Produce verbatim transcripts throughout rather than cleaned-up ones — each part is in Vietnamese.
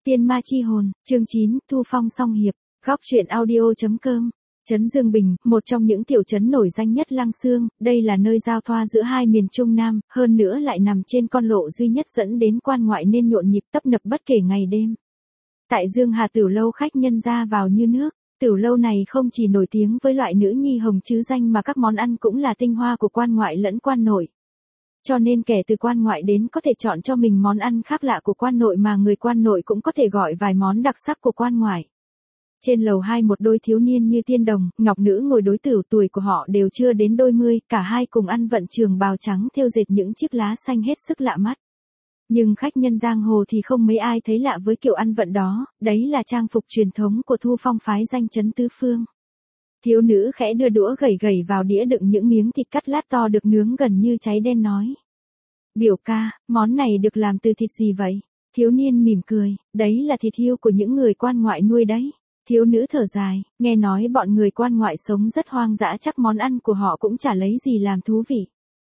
Tiên ma chi hồn, chương chín, Thu Phong song hiệp, góc truyện audio.com. Trấn Dương Bình, một trong những tiểu trấn nổi danh nhất Lăng Xương, đây là nơi giao thoa giữa hai miền Trung Nam, hơn nữa lại nằm trên con lộ duy nhất dẫn đến quan ngoại nên nhộn nhịp tấp nập bất kể ngày đêm. Tại Dương Hà Tiểu Lâu khách nhân ra vào như nước, tiểu lâu này không chỉ nổi tiếng với loại nữ nhi hồng chứ danh mà các món ăn cũng là tinh hoa của quan ngoại lẫn quan nội. Cho nên kẻ từ quan ngoại đến có thể chọn cho mình món ăn khác lạ của quan nội mà người quan nội cũng có thể gọi vài món đặc sắc của quan ngoại. Trên lầu hai một đôi thiếu niên như tiên đồng, ngọc nữ ngồi đối tửu, tuổi của họ đều chưa đến đôi mươi, cả hai cùng ăn vận trường bào trắng thêu dệt những chiếc lá xanh hết sức lạ mắt. Nhưng khách nhân giang hồ thì không mấy ai thấy lạ với kiểu ăn vận đó, đấy là trang phục truyền thống của Thu Phong phái danh chấn tứ phương. Thiếu nữ khẽ đưa đũa gẩy gẩy vào đĩa đựng những miếng thịt cắt lát to được nướng gần như cháy đen nói. Biểu ca, món này được làm từ thịt gì vậy? Thiếu niên mỉm cười, đấy là thịt hươu của những người quan ngoại nuôi đấy. Thiếu nữ thở dài, nghe nói bọn người quan ngoại sống rất hoang dã, chắc món ăn của họ cũng chả lấy gì làm thú vị.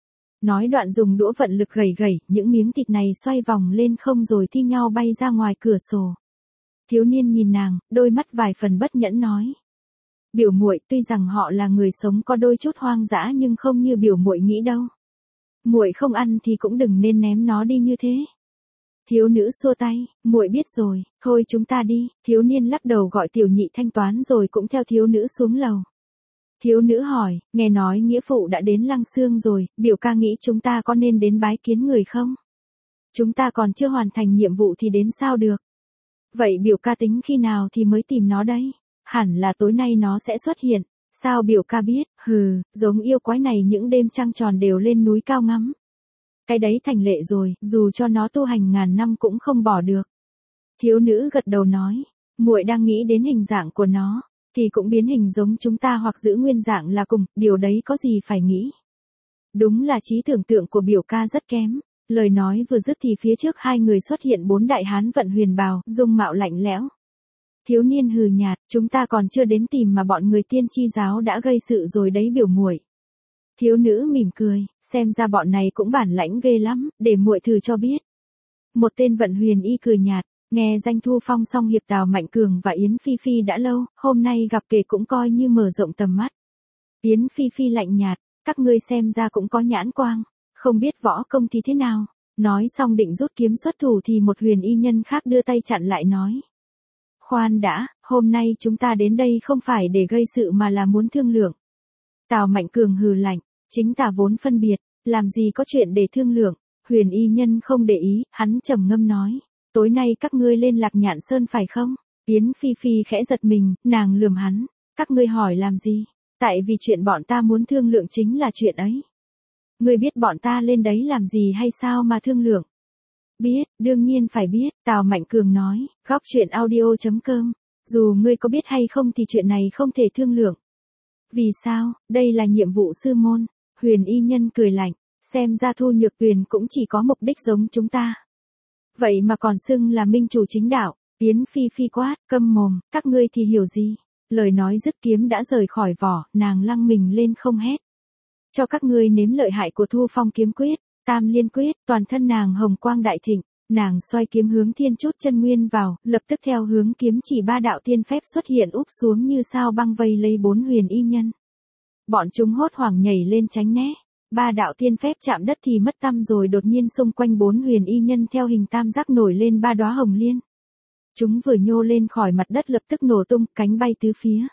Nói đoạn dùng đũa vận lực gẩy gẩy, những miếng thịt này xoay vòng lên không rồi thi nhau bay ra ngoài cửa sổ. Thiếu niên nhìn nàng, đôi mắt vài phần bất nhẫn nói. Biểu muội, tuy rằng họ là người sống có đôi chút hoang dã nhưng không như biểu muội nghĩ đâu. Muội không ăn thì cũng đừng nên ném nó đi như thế. Thiếu nữ xua tay, muội biết rồi, thôi chúng ta đi. Thiếu niên lắc đầu gọi tiểu nhị thanh toán rồi cũng theo thiếu nữ xuống lầu. Thiếu nữ hỏi, nghe nói nghĩa phụ đã đến Lăng Xương rồi, biểu ca nghĩ chúng ta có nên đến bái kiến người không? Chúng ta còn chưa hoàn thành nhiệm vụ thì đến sao được? Vậy biểu ca tính khi nào thì mới tìm nó đấy? Hẳn là tối nay nó sẽ xuất hiện. Sao biểu ca biết? Hừ, giống yêu quái này những đêm trăng tròn đều lên núi cao ngắm. Cái đấy thành lệ rồi, dù cho nó tu hành ngàn năm cũng không bỏ được. Thiếu nữ gật đầu nói, muội đang nghĩ đến hình dạng của nó, thì cũng biến hình giống chúng ta hoặc giữ nguyên dạng là cùng, điều đấy có gì phải nghĩ. Đúng là trí tưởng tượng của biểu ca rất kém. Lời nói vừa dứt thì phía trước hai người xuất hiện bốn đại hán vận huyền bào, dung mạo lạnh lẽo. Thiếu niên hừ nhạt, chúng ta còn chưa đến tìm mà bọn người tiên tri giáo đã gây sự rồi đấy biểu muội. Thiếu nữ mỉm cười, xem ra bọn này cũng bản lãnh ghê lắm, để muội thử cho biết. Một tên vận huyền y cười nhạt, nghe danh Thu Phong song hiệp Tào Mạnh Cường và Yến Phi Phi đã lâu, hôm nay gặp kể cũng coi như mở rộng tầm mắt. Yến Phi Phi lạnh nhạt, các ngươi xem ra cũng có nhãn quang, không biết võ công thì thế nào. Nói xong định rút kiếm xuất thủ thì một huyền y nhân khác đưa tay chặn lại nói. Khoan đã, hôm nay chúng ta đến đây không phải để gây sự mà là muốn thương lượng. Tào Mạnh Cường hừ lạnh, chính ta vốn phân biệt, làm gì có chuyện để thương lượng. Huyền y nhân không để ý, hắn trầm ngâm nói, tối nay các ngươi lên Lạc Nhạn Sơn phải không? Yến Phi Phi khẽ giật mình, nàng lườm hắn, các ngươi hỏi làm gì? Tại vì chuyện bọn ta muốn thương lượng chính là chuyện ấy. Ngươi biết bọn ta lên đấy làm gì hay sao mà thương lượng? Biết, đương nhiên phải biết, Tào Mạnh Cường nói, góc truyện audio.com, dù ngươi có biết hay không thì chuyện này không thể thương lượng. Vì sao, đây là nhiệm vụ sư môn. Huyền y nhân cười lạnh, xem ra Thu Nhược Tuyền cũng chỉ có mục đích giống chúng ta. Vậy mà còn xưng là minh chủ chính đạo. Yến Phi Phi quát, câm mồm, các ngươi thì hiểu gì? Lời nói dứt kiếm đã rời khỏi vỏ, nàng lăng mình lên không hét. Cho các ngươi nếm lợi hại của Thu Phong kiếm quyết, Tam Liên quyết, toàn thân nàng hồng quang đại thịnh, nàng xoay kiếm hướng thiên chút chân nguyên vào, lập tức theo hướng kiếm chỉ ba đạo tiên phép xuất hiện úp xuống như sao băng vây lấy bốn huyền y nhân. Bọn chúng hốt hoảng nhảy lên tránh né, ba đạo tiên phép chạm đất thì mất tăm rồi đột nhiên xung quanh bốn huyền y nhân theo hình tam giác nổi lên ba đóa hồng liên. Chúng vừa nhô lên khỏi mặt đất lập tức nổ tung, cánh bay tứ phía.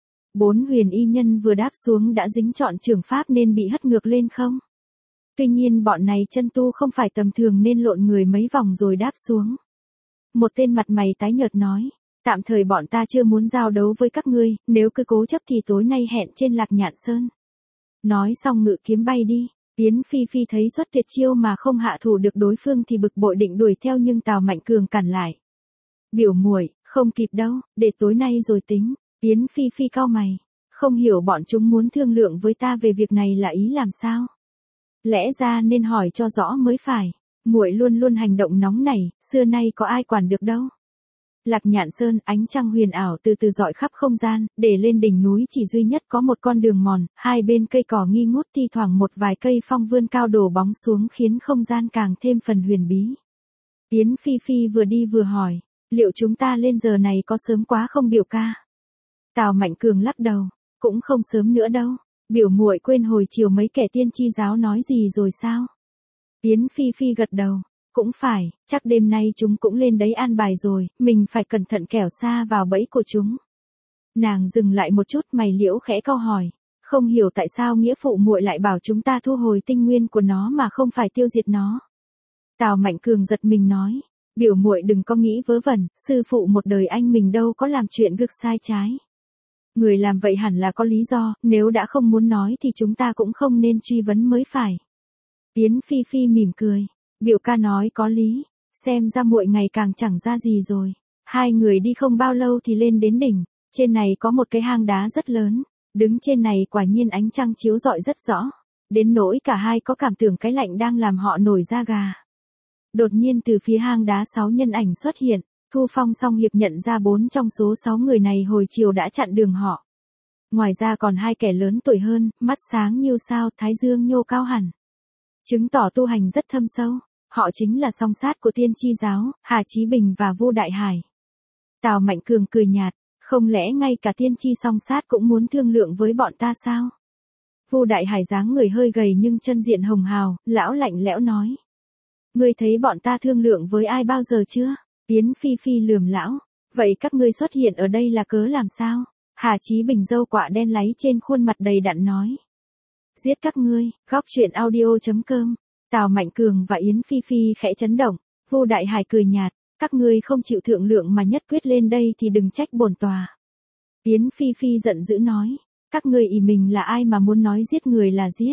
Bốn huyền y nhân vừa đáp xuống đã dính trọn trường pháp nên bị hất ngược lên không. Tuy nhiên bọn này chân tu không phải tầm thường nên lộn người mấy vòng rồi đáp xuống. Một tên mặt mày tái nhợt nói, tạm thời bọn ta chưa muốn giao đấu với các ngươi, nếu cứ cố chấp thì tối nay hẹn trên Lạc Nhạn Sơn. Nói xong ngự kiếm bay đi, Yến Phi Phi thấy xuất tuyệt chiêu mà không hạ thủ được đối phương thì bực bội định đuổi theo nhưng Tào Mạnh Cường cản lại. Biểu muội, không kịp đâu, để tối nay rồi tính. Yến Phi Phi cau mày, không hiểu bọn chúng muốn thương lượng với ta về việc này là ý làm sao. Lẽ ra nên hỏi cho rõ mới phải, muội luôn luôn hành động nóng nảy, xưa nay có ai quản được đâu. Lạc Nhạn Sơn, ánh trăng huyền ảo từ từ rọi khắp không gian, để lên đỉnh núi chỉ duy nhất có một con đường mòn, hai bên cây cỏ nghi ngút thi thoảng một vài cây phong vươn cao đổ bóng xuống khiến không gian càng thêm phần huyền bí. Yến Phi Phi vừa đi vừa hỏi, Liệu chúng ta lên giờ này có sớm quá không biểu ca? Tào Mạnh Cường lắc đầu, cũng không sớm nữa đâu. Biểu muội quên hồi chiều mấy kẻ tiên tri giáo nói gì rồi sao? Yến Phi Phi gật đầu, cũng phải, chắc đêm nay chúng cũng lên đấy an bài rồi, mình phải cẩn thận kẻo xa vào bẫy của chúng. Nàng dừng lại một chút, mày liễu khẽ câu hỏi, không hiểu tại sao nghĩa phụ muội lại bảo chúng ta thu hồi tinh nguyên của nó mà không phải tiêu diệt nó. Tào Mạnh Cường giật mình nói, biểu muội đừng có nghĩ vớ vẩn, sư phụ một đời anh mình đâu có làm chuyện cực sai trái. Người làm vậy hẳn là có lý do, nếu đã không muốn nói thì chúng ta cũng không nên truy vấn mới phải. Yến Phi Phi mỉm cười, biểu ca nói có lý, xem ra muội ngày càng chẳng ra gì rồi. Hai người đi không bao lâu thì lên đến đỉnh, trên này có một cái hang đá rất lớn, đứng trên này quả nhiên ánh trăng chiếu rọi rất rõ, đến nỗi cả hai có cảm tưởng cái lạnh đang làm họ nổi da gà. Đột nhiên từ phía hang đá sáu nhân ảnh xuất hiện, Thu Phong song hiệp nhận ra bốn trong số sáu người này hồi chiều đã chặn đường họ. Ngoài ra còn hai kẻ lớn tuổi hơn, mắt sáng như sao, thái dương nhô cao hẳn. Chứng tỏ tu hành rất thâm sâu, họ chính là song sát của Tiên Tri giáo, Hà Chí Bình và Vu Đại Hải. Tào Mạnh Cường cười nhạt, không lẽ ngay cả Tiên Tri song sát cũng muốn thương lượng với bọn ta sao? Vu Đại Hải dáng người hơi gầy nhưng chân diện hồng hào, lão lạnh lẽo nói. Ngươi thấy bọn ta thương lượng với ai bao giờ chưa? Yến Phi Phi lườm lão, vậy các ngươi xuất hiện ở đây là cớ làm sao? Hà Chí Bình râu quạ đen láy trên khuôn mặt đầy đặn nói. Giết các ngươi, góc truyện audio chấm com. Tào Mạnh Cường và Yến Phi Phi khẽ chấn động, Vu Đại Hải cười nhạt, các ngươi không chịu thượng lượng mà nhất quyết lên đây thì đừng trách bổn tòa. Yến Phi Phi giận dữ nói, các ngươi ỷ mình là ai mà muốn nói giết người là giết.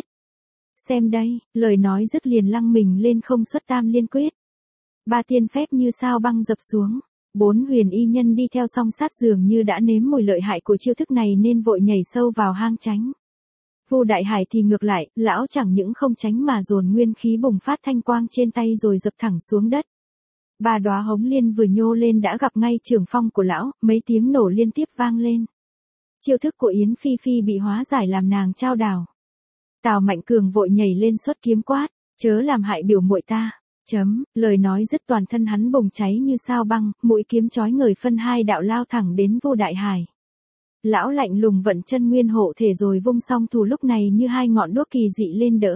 Xem đây, lời nói dứt liền lăng mình lên không xuất tam liên quyết. Ba tiên phép như sao băng dập xuống, bốn huyền y nhân đi theo song sát dường như đã nếm mùi lợi hại của chiêu thức này nên vội nhảy sâu vào hang tránh. Vu Đại Hải thì ngược lại, lão chẳng những không tránh mà dồn nguyên khí bùng phát thanh quang trên tay rồi dập thẳng xuống đất. Ba đóa hống liên vừa nhô lên đã gặp ngay trường phong của lão, mấy tiếng nổ liên tiếp vang lên. Chiêu thức của Yến Phi Phi bị hóa giải làm nàng trao đảo. Tào Mạnh Cường vội nhảy lên xuất kiếm quát, chớ làm hại biểu muội ta. Chấm, lời nói dứt toàn thân hắn bùng cháy như sao băng, mũi kiếm chói ngời phân hai đạo lao thẳng đến Vu Đại Hải. Lão lạnh lùng vận chân nguyên hộ thể rồi vung song thủ lúc này như hai ngọn đuốc kỳ dị lên đỡ.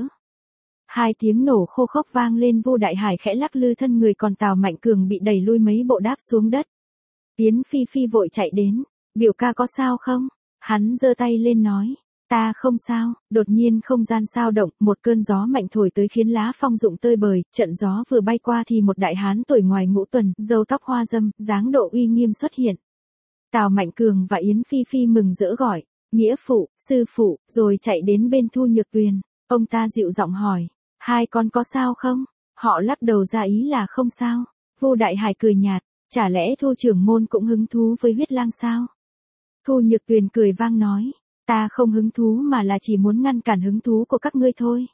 Hai tiếng nổ khô khốc vang lên, Vu Đại Hải khẽ lắc lư thân người, còn Tào Mạnh Cường bị đẩy lui mấy bộ đáp xuống đất. Yến Phi Phi vội chạy đến, biểu ca có sao không? Hắn giơ tay lên nói. Ta không sao, đột nhiên không gian sao động, một cơn gió mạnh thổi tới khiến lá phong rụng tơi bời, trận gió vừa bay qua thì một đại hán tuổi ngoài ngũ tuần, râu tóc hoa dâm, dáng độ uy nghiêm xuất hiện. Tào Mạnh Cường và Yến Phi Phi mừng rỡ gọi, nghĩa phụ, sư phụ, rồi chạy đến bên Thu Nhược Tuyền. Ông ta dịu giọng hỏi, hai con có sao không? Họ lắc đầu ra ý là không sao. Vu Đại Hải cười nhạt, chả lẽ Thu trưởng môn cũng hứng thú với huyết lang sao? Thu Nhược Tuyền cười vang nói. Ta không hứng thú mà là chỉ muốn ngăn cản hứng thú của các ngươi thôi.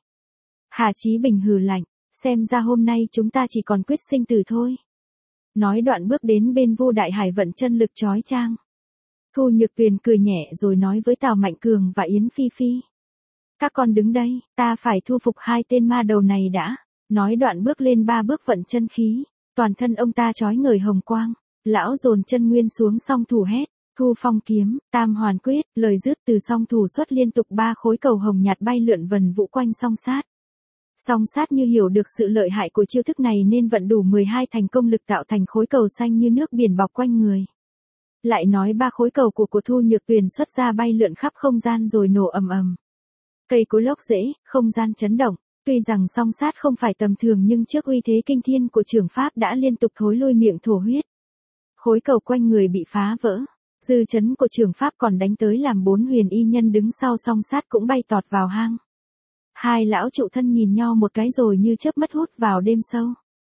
Hà Chí Bình hừ lạnh, xem ra hôm nay chúng ta chỉ còn quyết sinh tử thôi. Nói đoạn bước đến bên Vu Đại Hải vận chân lực chói chang. Thu Nhược Tuyền cười nhẹ rồi nói với Tào Mạnh Cường và Yến Phi Phi. Các con đứng đây, ta phải thu phục hai tên ma đầu này đã. Nói đoạn bước lên ba bước vận chân khí, toàn thân ông ta chói ngời hồng quang. Lão dồn chân nguyên xuống song thủ hét. Thu Phong kiếm, Tam Hoàn quyết, lời dứt từ song thủ xuất liên tục ba khối cầu hồng nhạt bay lượn vần vũ quanh song sát. Song sát như hiểu được sự lợi hại của chiêu thức này nên vận đủ mười hai thành công lực tạo thành khối cầu xanh như nước biển bọc quanh người. Lại nói ba khối cầu của của Thu Nhược Tuyền xuất ra bay lượn khắp không gian rồi nổ ầm ầm. Cây cối lốc rễ, không gian chấn động. Tuy rằng song sát không phải tầm thường nhưng trước uy thế kinh thiên của trưởng pháp đã liên tục thối lui miệng thổ huyết. Khối cầu quanh người bị phá vỡ. Dư chấn của trường pháp còn đánh tới làm bốn huyền y nhân đứng sau song sát cũng bay tọt vào hang. Hai lão trụ thân nhìn nhau một cái rồi như chớp mất hút vào đêm sâu.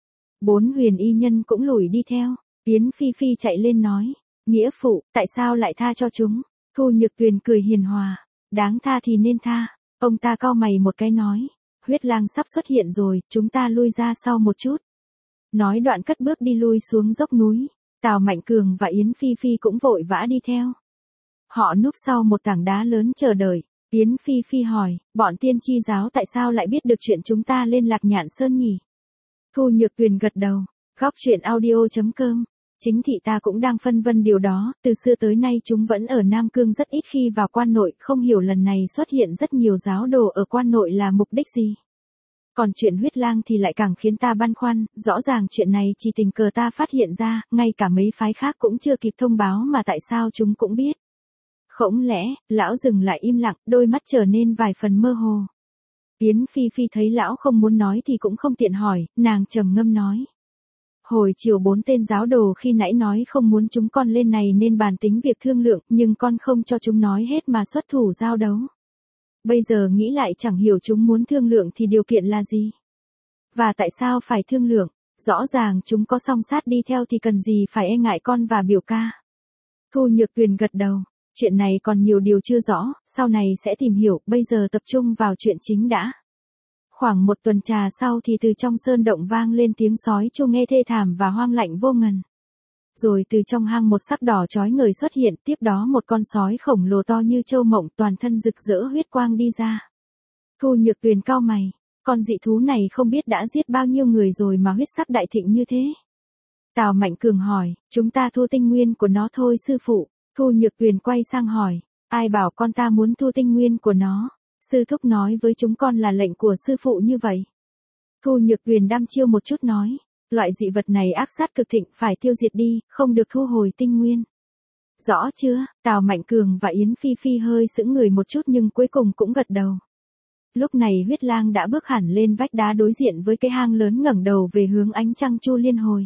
Bốn huyền y nhân cũng lùi đi theo. Yến Phi Phi chạy lên nói, nghĩa phụ, tại sao lại tha cho chúng? Thu Nhược Tuyền cười hiền hòa, đáng tha thì nên tha. Ông ta cau mày một cái nói, huyết lang sắp xuất hiện rồi, chúng ta lui ra sau một chút. Nói đoạn cất bước đi lui xuống dốc núi. Tào Mạnh Cường và Yến Phi Phi cũng vội vã đi theo. Họ núp sau một tảng đá lớn chờ đợi. Yến Phi Phi hỏi, bọn tiên tri giáo tại sao lại biết được chuyện chúng ta lên Lạc Nhạn Sơn nhỉ? Thu Nhược Tuyền gật đầu. Góc truyện audio chấm com Chính thị ta cũng đang phân vân điều đó, từ xưa tới nay chúng vẫn ở Nam Cương rất ít khi vào quan nội, không hiểu lần này xuất hiện rất nhiều giáo đồ ở quan nội là mục đích gì. Còn chuyện huyết lang thì lại càng khiến ta băn khoăn, rõ ràng chuyện này chỉ tình cờ ta phát hiện ra, ngay cả mấy phái khác cũng chưa kịp thông báo mà tại sao chúng cũng biết. Không lẽ, lão dừng lại im lặng, đôi mắt trở nên vài phần mơ hồ. Yến Phi Phi thấy lão không muốn nói thì cũng không tiện hỏi, nàng trầm ngâm nói. Hồi chiều bốn tên giáo đồ khi nãy nói không muốn chúng con lên này nên bàn tính việc thương lượng, nhưng con không cho chúng nói hết mà xuất thủ giao đấu. Bây giờ nghĩ lại chẳng hiểu chúng muốn thương lượng thì điều kiện là gì. Và tại sao phải thương lượng, rõ ràng chúng có song sát đi theo thì cần gì phải e ngại con và biểu ca. Thu Nhược Tuyền gật đầu, chuyện này còn nhiều điều chưa rõ, sau này sẽ tìm hiểu, bây giờ tập trung vào chuyện chính đã. Khoảng một tuần trà sau thì từ trong sơn động vang lên tiếng sói chu nghe thê thảm và hoang lạnh vô ngần. Rồi từ trong hang một sắc đỏ chói ngời xuất hiện, tiếp đó một con sói khổng lồ to như châu mộng toàn thân rực rỡ huyết quang đi ra. Thu Nhược Tuyền cau mày, con dị thú này không biết đã giết bao nhiêu người rồi mà huyết sắc đại thịnh như thế. Tào Mạnh Cường hỏi, chúng ta thu tinh nguyên của nó thôi sư phụ. Thu Nhược Tuyền quay sang hỏi, ai bảo con ta muốn thu tinh nguyên của nó? Sư thúc nói với chúng con là lệnh của sư phụ như vậy. Thu Nhược Tuyền đăm chiêu một chút nói, loại dị vật này ác sát cực thịnh phải tiêu diệt đi, không được thu hồi tinh nguyên. Rõ chưa? Tào Mạnh Cường và Yến Phi Phi hơi sững người một chút nhưng cuối cùng cũng gật đầu. Lúc này huyết lang đã bước hẳn lên vách đá đối diện với cái hang lớn ngẩng đầu về hướng ánh trăng chu liên hồi.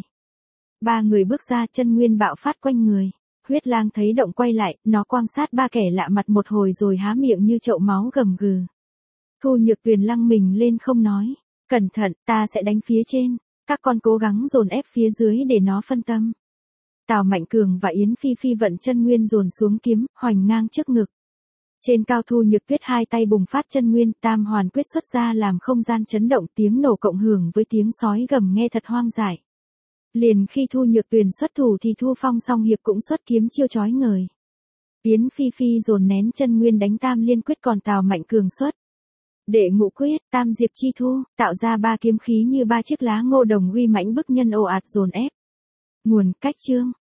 Ba người bước ra chân nguyên bạo phát quanh người. Huyết lang thấy động quay lại, nó quan sát ba kẻ lạ mặt một hồi rồi há miệng như chậu máu gầm gừ. Thu Nhược Tuyền lăng mình lên không nói, cẩn thận, ta sẽ đánh phía trên, các con cố gắng dồn ép phía dưới để nó phân tâm. Tào Mạnh Cường và Yến Phi Phi vận chân nguyên dồn xuống kiếm, hoành ngang trước ngực. Trên cao Thu Nhược Tuyết hai tay bùng phát chân nguyên, tam hoàn quyết xuất ra làm không gian chấn động, tiếng nổ cộng hưởng với tiếng sói gầm nghe thật hoang dại. Liền khi Thu Nhược Tuyền xuất thủ thì Thu Phong song hiệp cũng xuất kiếm chiêu chói ngời. Yến Phi Phi dồn nén chân nguyên đánh tam liên quyết, còn Tào Mạnh Cường xuất đệ ngũ quyết, tam diệp chi thu, tạo ra ba kiếm khí như ba chiếc lá ngô đồng uy mãnh bức nhân ồ ạt dồn ép. Nguồn cách chương